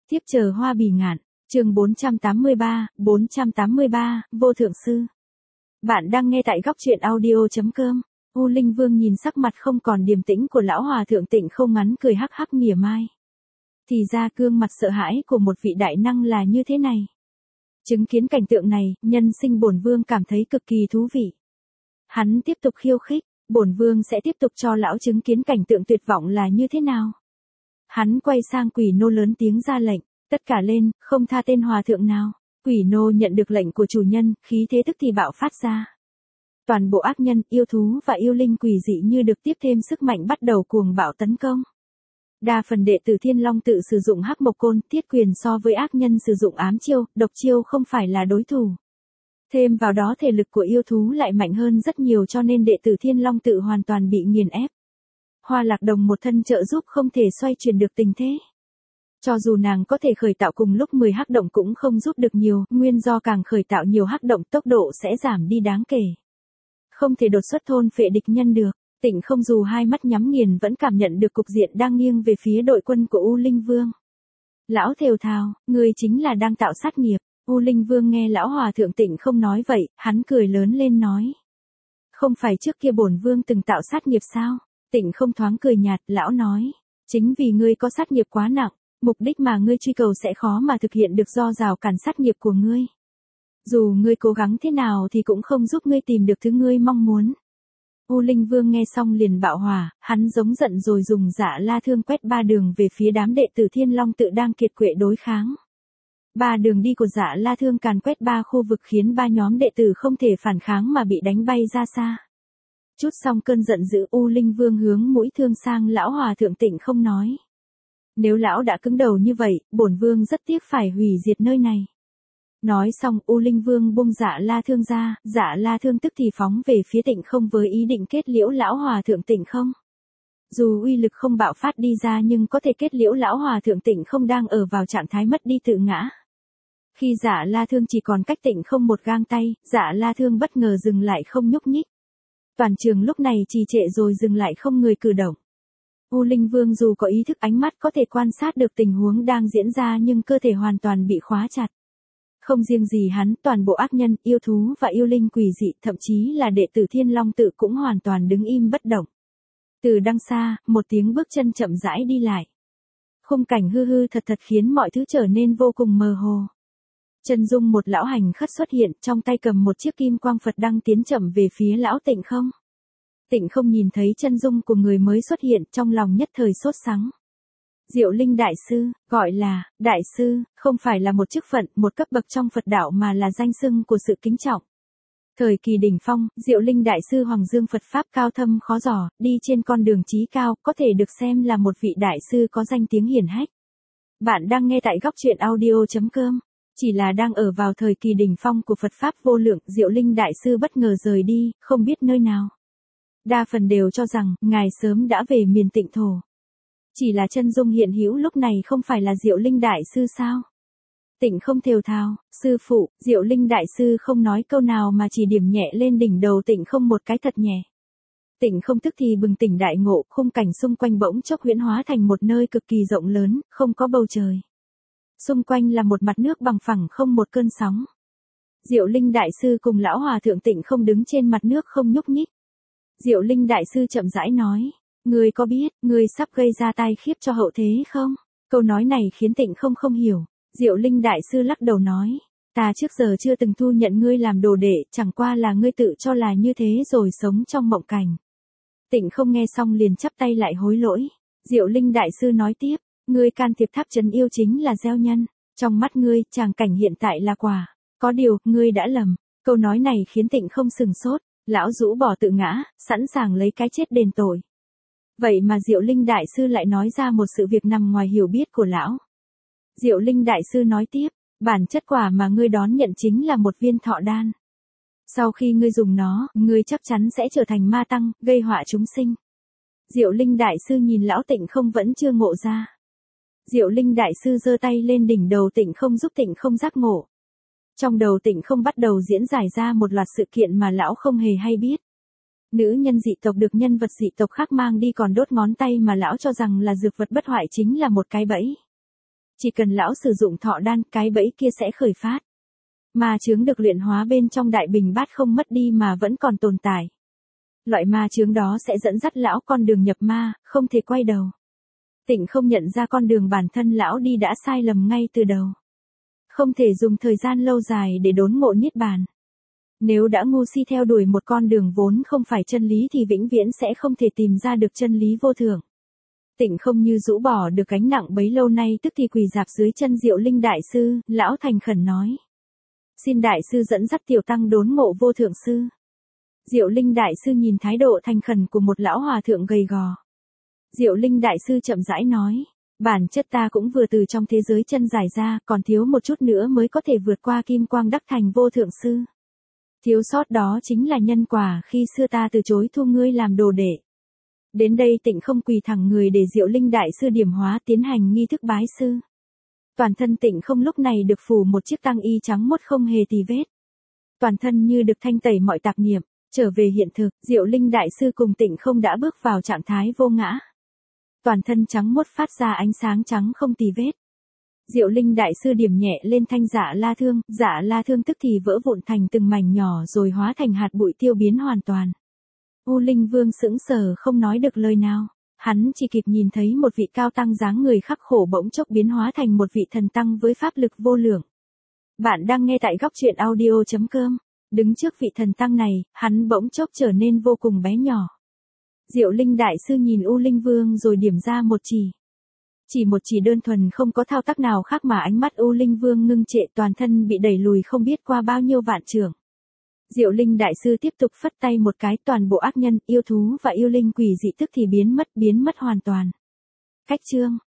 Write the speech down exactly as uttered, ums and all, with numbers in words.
Tiếp chờ hoa bì ngạn, chương bốn trăm tám mươi ba, bốn trăm tám mươi ba, vô thượng sư. Bạn đang nghe tại góc truyện audio chấm com. U Linh Vương nhìn sắc mặt không còn điềm tĩnh của lão hòa thượng Tịnh Không ngắn cười hắc hắc mỉa mai. Thì ra gương mặt sợ hãi của một vị đại năng là như thế này. Chứng kiến cảnh tượng này, nhân sinh bổn vương cảm thấy cực kỳ thú vị. Hắn tiếp tục khiêu khích, bổn vương sẽ tiếp tục cho lão chứng kiến cảnh tượng tuyệt vọng là như thế nào. Hắn quay sang quỷ nô lớn tiếng ra lệnh, tất cả lên, không tha tên hòa thượng nào. Quỷ nô nhận được lệnh của chủ nhân, khí thế tức thì bạo phát ra. Toàn bộ ác nhân, yêu thú và yêu linh quỷ dị như được tiếp thêm sức mạnh bắt đầu cuồng bạo tấn công. Đa phần đệ tử Thiên Long tự sử dụng hắc mộc côn, thiết quyền so với ác nhân sử dụng ám chiêu, độc chiêu không phải là đối thủ. Thêm vào đó thể lực của yêu thú lại mạnh hơn rất nhiều cho nên đệ tử Thiên Long tự hoàn toàn bị nghiền ép. Hoa Lạc Đồng một thân trợ giúp không thể xoay chuyển được tình thế. Cho dù nàng có thể khởi tạo cùng lúc mười hắc động cũng không giúp được nhiều, nguyên do càng khởi tạo nhiều hắc động tốc độ sẽ giảm đi đáng kể. Không thể đột xuất thôn phệ địch nhân được, Tịnh Không dù hai mắt nhắm nghiền vẫn cảm nhận được cục diện đang nghiêng về phía đội quân của U Linh Vương. Lão thều thào, người chính là đang tạo sát nghiệp. U Linh Vương nghe lão hòa thượng Tịnh Không nói vậy, hắn cười lớn lên nói. Không phải trước kia bổn vương từng tạo sát nghiệp sao? Tịnh Không thoáng cười nhạt, lão nói. Chính vì ngươi có sát nghiệp quá nặng, mục đích mà ngươi truy cầu sẽ khó mà thực hiện được do rào cản sát nghiệp của ngươi. Dù ngươi cố gắng thế nào thì cũng không giúp ngươi tìm được thứ ngươi mong muốn. U Linh Vương nghe xong liền bạo hỏa, hắn giống giận rồi dùng Dạ La Thương quét ba đường về phía đám đệ tử Thiên Long tự đang kiệt quệ đối kháng. Ba đường đi của Dạ La Thương càn quét ba khu vực khiến ba nhóm đệ tử không thể phản kháng mà bị đánh bay ra xa. Chút xong cơn giận dữ, U Linh Vương hướng mũi thương sang lão hòa thượng Tịnh Không nói. Nếu lão đã cứng đầu như vậy, bổn vương rất tiếc phải hủy diệt nơi này. Nói xong, U Linh Vương buông Dạ La Thương ra, Dạ La Thương tức thì phóng về phía Tịnh Không với ý định kết liễu lão hòa thượng Tịnh Không. Dù uy lực không bạo phát đi ra nhưng có thể kết liễu lão hòa thượng Tịnh Không đang ở vào trạng thái mất đi tự ngã. Khi Dạ La Thương chỉ còn cách Tịnh Không một gang tay, Dạ La Thương bất ngờ dừng lại không nhúc nhích. Toàn trường lúc này trì trệ rồi dừng lại không người cử động. U Linh Vương dù có ý thức ánh mắt có thể quan sát được tình huống đang diễn ra nhưng cơ thể hoàn toàn bị khóa chặt. Không riêng gì hắn, toàn bộ ác nhân, yêu thú và yêu linh quỷ dị, thậm chí là đệ tử Thiên Long tự cũng hoàn toàn đứng im bất động. Từ đằng xa, một tiếng bước chân chậm rãi đi lại. Khung cảnh hư hư thật thật khiến mọi thứ trở nên vô cùng mơ hồ. Chân dung một lão hành khất xuất hiện, trong tay cầm một chiếc kim quang Phật đang tiến chậm về phía lão Tịnh Không. Tịnh Không nhìn thấy chân dung của người mới xuất hiện, trong lòng nhất thời sốt sắng. Diệu Linh Đại Sư, gọi là, Đại Sư, không phải là một chức phận, một cấp bậc trong Phật đạo mà là danh xưng của sự kính trọng. Thời kỳ đỉnh phong, Diệu Linh Đại Sư Hoàng Dương Phật Pháp cao thâm khó dò, đi trên con đường chí cao, có thể được xem là một vị Đại Sư có danh tiếng hiển hách. Bạn đang nghe tại góc truyện audio chấm com. Chỉ là đang ở vào thời kỳ đỉnh phong của Phật Pháp vô lượng, Diệu Linh Đại Sư bất ngờ rời đi, không biết nơi nào. Đa phần đều cho rằng, ngài sớm đã về miền Tịnh thổ. Chỉ là chân dung hiện hữu lúc này không phải là Diệu Linh Đại Sư sao? Tịnh Không thều thào, sư phụ, Diệu Linh Đại Sư không nói câu nào mà chỉ điểm nhẹ lên đỉnh đầu Tịnh Không một cái thật nhẹ. Tịnh Không tức thì bừng tỉnh đại ngộ, khung cảnh xung quanh bỗng chốc huyễn hóa thành một nơi cực kỳ rộng lớn, không có bầu trời. Xung quanh là một mặt nước bằng phẳng không một cơn sóng. Diệu Linh Đại Sư cùng lão hòa thượng Tịnh Không đứng trên mặt nước không nhúc nhích. Diệu Linh Đại Sư chậm rãi nói. Ngươi có biết, ngươi sắp gây ra tai khiếp cho hậu thế không? Câu nói này khiến Tịnh Không không hiểu. Diệu Linh Đại Sư lắc đầu nói. Ta trước giờ chưa từng thu nhận ngươi làm đồ đệ, chẳng qua là ngươi tự cho là như thế rồi sống trong mộng cảnh. Tịnh Không nghe xong liền chắp tay lại hối lỗi. Diệu Linh Đại Sư nói tiếp. Ngươi can thiệp tháp trấn yêu chính là gieo nhân. Trong mắt ngươi, tràng cảnh hiện tại là quả. Có điều, ngươi đã lầm. Câu nói này khiến Tịnh Không sừng sốt. Lão rũ bỏ tự ngã, sẵn sàng lấy cái chết đền tội. Vậy mà Diệu Linh Đại Sư lại nói ra một sự việc nằm ngoài hiểu biết của lão. Diệu Linh Đại Sư nói tiếp, bản chất quả mà ngươi đón nhận chính là một viên thọ đan. Sau khi ngươi dùng nó, ngươi chắc chắn sẽ trở thành ma tăng, gây họa chúng sinh. Diệu Linh Đại Sư nhìn lão Tịnh Không vẫn chưa ngộ ra. Diệu Linh Đại Sư giơ tay lên đỉnh đầu Tịnh Không giúp Tịnh Không giác ngộ. Trong đầu Tịnh Không bắt đầu diễn giải ra một loạt sự kiện mà lão không hề hay biết. Nữ nhân dị tộc được nhân vật dị tộc khác mang đi còn đốt ngón tay mà lão cho rằng là dược vật bất hoại chính là một cái bẫy. Chỉ cần lão sử dụng thọ đan, cái bẫy kia sẽ khởi phát. Ma chướng được luyện hóa bên trong đại bình bát không mất đi mà vẫn còn tồn tại. Loại ma chướng đó sẽ dẫn dắt lão con đường nhập ma, không thể quay đầu. Tịnh không nhận ra con đường bản thân lão đi đã sai lầm ngay từ đầu. Không thể dùng thời gian lâu dài để đốn ngộ niết bàn. Nếu đã ngu si theo đuổi một con đường vốn không phải chân lý thì vĩnh viễn sẽ không thể tìm ra được chân lý vô thượng. Tịnh không như rũ bỏ được gánh nặng bấy lâu nay tức thì quỳ dạp dưới chân Diệu Linh đại sư, lão thành khẩn nói. Xin đại sư dẫn dắt tiểu tăng đốn ngộ vô thượng sư. Diệu Linh đại sư nhìn thái độ thành khẩn của một lão hòa thượng gầy gò. Diệu Linh đại sư chậm rãi nói, bản chất ta cũng vừa từ trong thế giới chân giải ra, còn thiếu một chút nữa mới có thể vượt qua kim quang đắc thành vô thượng sư. Thiếu sót đó chính là nhân quả khi xưa ta từ chối thu ngươi làm đồ đệ. Đến đây Tịnh không quỳ thẳng người để Diệu Linh đại sư điểm hóa tiến hành nghi thức bái sư. Toàn thân Tịnh không lúc này được phủ một chiếc tăng y trắng muốt không hề tì vết. Toàn thân như được thanh tẩy mọi tạp niệm, trở về hiện thực, Diệu Linh đại sư cùng Tịnh không đã bước vào trạng thái vô ngã. Toàn thân trắng muốt phát ra ánh sáng trắng không tì vết. Diệu Linh đại sư điểm nhẹ lên thanh Dạ La Thương, Dạ La Thương tức thì vỡ vụn thành từng mảnh nhỏ rồi hóa thành hạt bụi tiêu biến hoàn toàn. U Linh Vương sững sờ không nói được lời nào, hắn chỉ kịp nhìn thấy một vị cao tăng dáng người khắc khổ bỗng chốc biến hóa thành một vị thần tăng với pháp lực vô lượng. Bạn đang nghe tại góc truyện audio chấm com. Đứng trước vị thần tăng này, hắn bỗng chốc trở nên vô cùng bé nhỏ. Diệu Linh đại sư nhìn U Linh Vương rồi điểm ra một chỉ. Chỉ một chỉ đơn thuần không có thao tác nào khác mà ánh mắt U Linh Vương ngưng trệ, toàn thân bị đẩy lùi không biết qua bao nhiêu vạn trượng. Diệu Linh đại sư tiếp tục phất tay một cái, toàn bộ ác nhân, yêu thú và yêu linh quỷ dị tức thì biến mất biến mất hoàn toàn. Cách chương